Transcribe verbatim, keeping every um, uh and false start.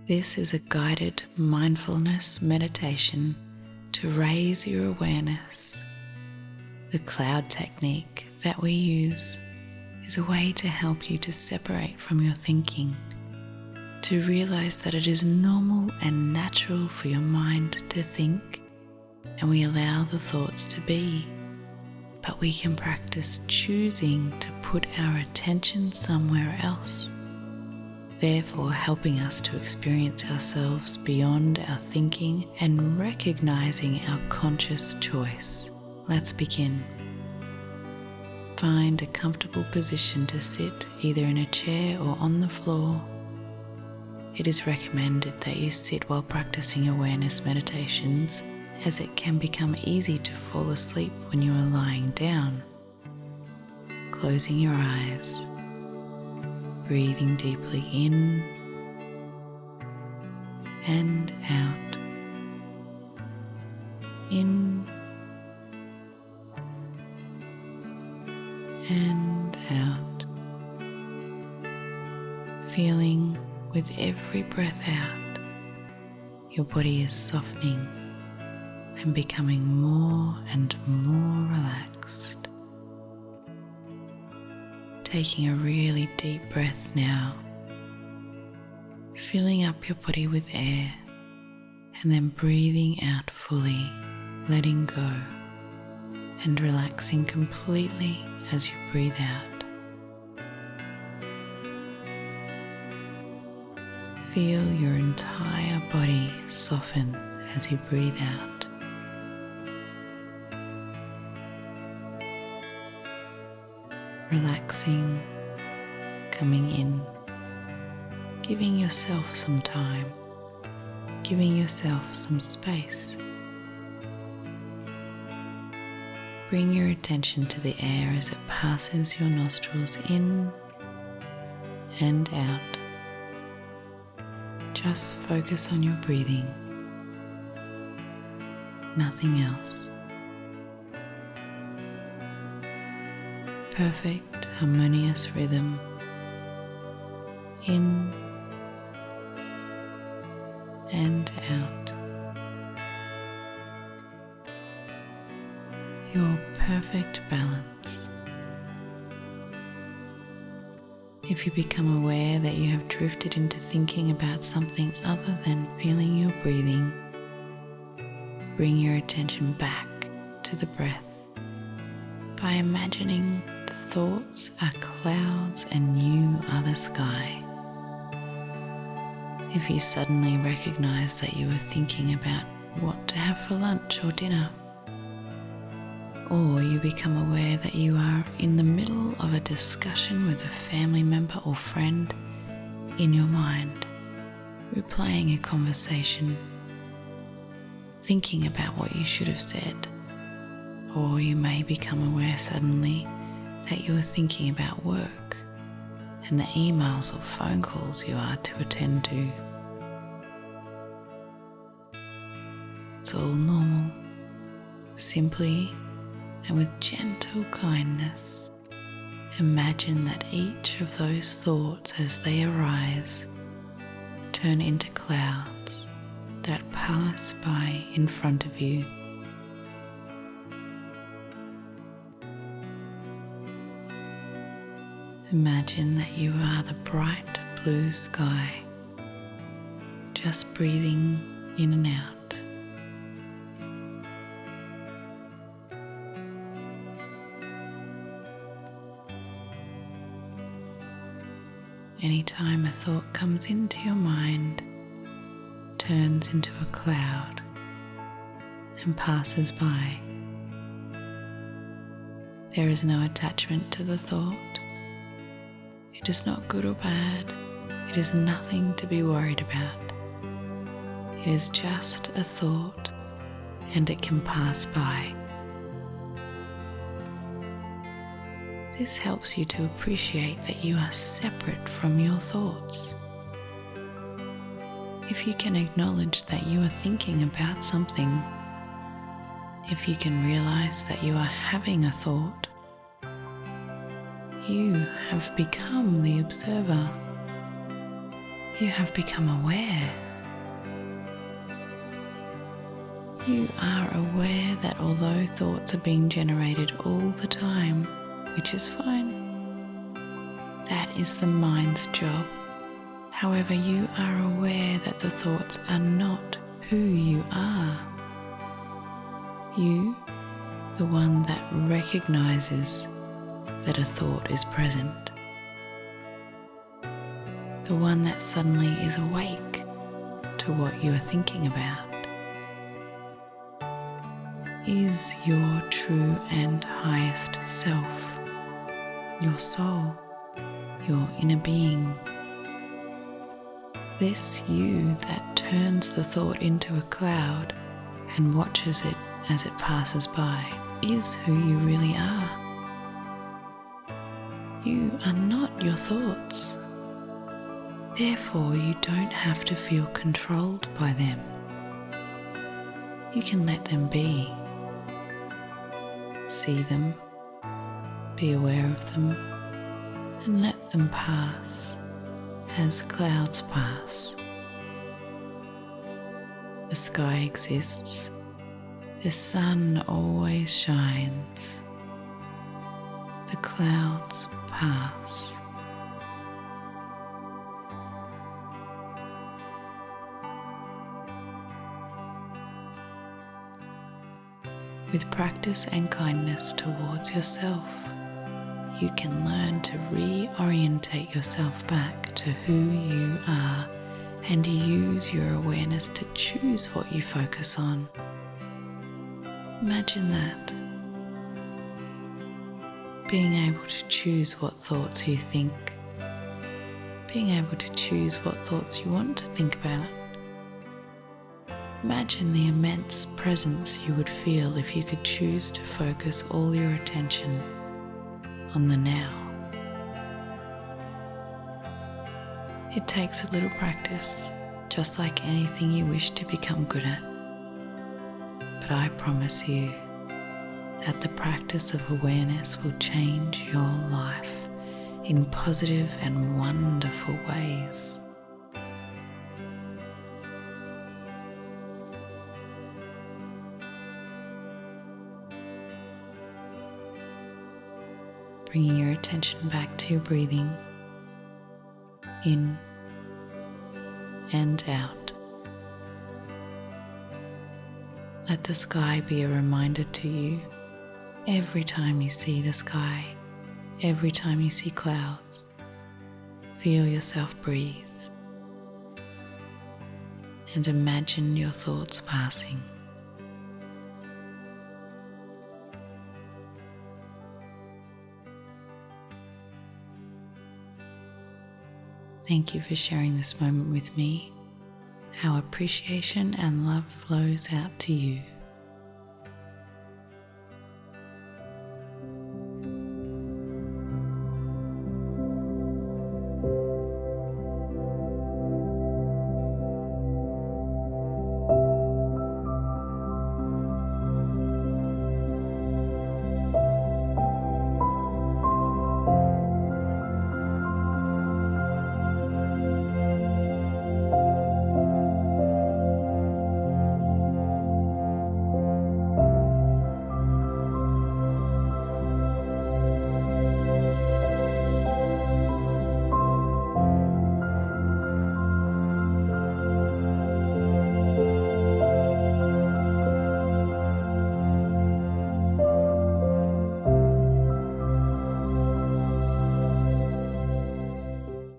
This is a guided mindfulness meditation to raise your awareness. The cloud technique that we use is a way to help you to separate from your thinking, to realize that it is normal and natural for your mind to think, and we allow the thoughts to be. But we can practice choosing to put our attention somewhere else, therefore helping us to experience ourselves beyond our thinking and recognizing our conscious choice. Let's begin. Find a comfortable position to sit, either in a chair or on the floor. It is recommended that you sit while practicing awareness meditations, as it can become easy to fall asleep when you are lying down. Closing your eyes, breathing deeply in and out, in and out, feeling with every breath out, your body is softening and becoming more and more relaxed. Taking a really deep breath now, filling up your body with air, and then breathing out fully, letting go and relaxing completely as you breathe out. Feel your entire body soften as you breathe out. Relaxing, coming in, giving yourself some time, giving yourself some space. Bring your attention to the air as it passes your nostrils in and out. Just focus on your breathing, nothing else. Perfect, harmonious rhythm, in and out. Your perfect balance. If you become aware that you have drifted into thinking about something other than feeling your breathing, bring your attention back to the breath by imagining the thoughts are clouds and you are the sky. If you suddenly recognize that you are thinking about what to have for lunch or dinner, or you become aware that you are in the middle of a discussion with a family member or friend in your mind, replaying a conversation, thinking about what you should have said, or you may become aware suddenly that you are thinking about work and the emails or phone calls you are to attend to. It's all normal. Simply and with gentle kindness, imagine that each of those thoughts as they arise turn into clouds that pass by in front of you. Imagine that you are the bright blue sky, just breathing in and out. Anytime a thought comes into your mind, turns into a cloud and passes by. There is no attachment to the thought. It is not good or bad. It is nothing to be worried about. It is just a thought, and it can pass by. This helps you to appreciate that you are separate from your thoughts. If you can acknowledge that you are thinking about something, if you can realize that you are having a thought, you have become the observer. You have become aware. You are aware that although thoughts are being generated all the time, which is fine, that is the mind's job. However, you are aware that the thoughts are not who you are. You, the one that recognizes that a thought is present. The one that suddenly is awake to what you are thinking about, is your true and highest self, your soul, your inner being. This you that turns the thought into a cloud and watches it as it passes by is who you really are. You are not your thoughts. Therefore, you don't have to feel controlled by them. You can let them be. See them, be aware of them, and let them pass as clouds pass. The sky exists. The sun always shines. The clouds pass. With practice and kindness towards yourself, you can learn to reorientate yourself back to who you are and use your awareness to choose what you focus on. Imagine that. Being able to choose what thoughts you think. Being able to choose what thoughts you want to think about. Imagine the immense presence you would feel if you could choose to focus all your attention on the now. It takes a little practice, just like anything you wish to become good at. But I promise you that the practice of awareness will change your life in positive and wonderful ways. Bringing your attention back to your breathing, in and out. Let the sky be a reminder to you every time you see the sky, every time you see clouds. Feel yourself breathe and imagine your thoughts passing. Thank you for sharing this moment with me. Our appreciation and love flows out to you.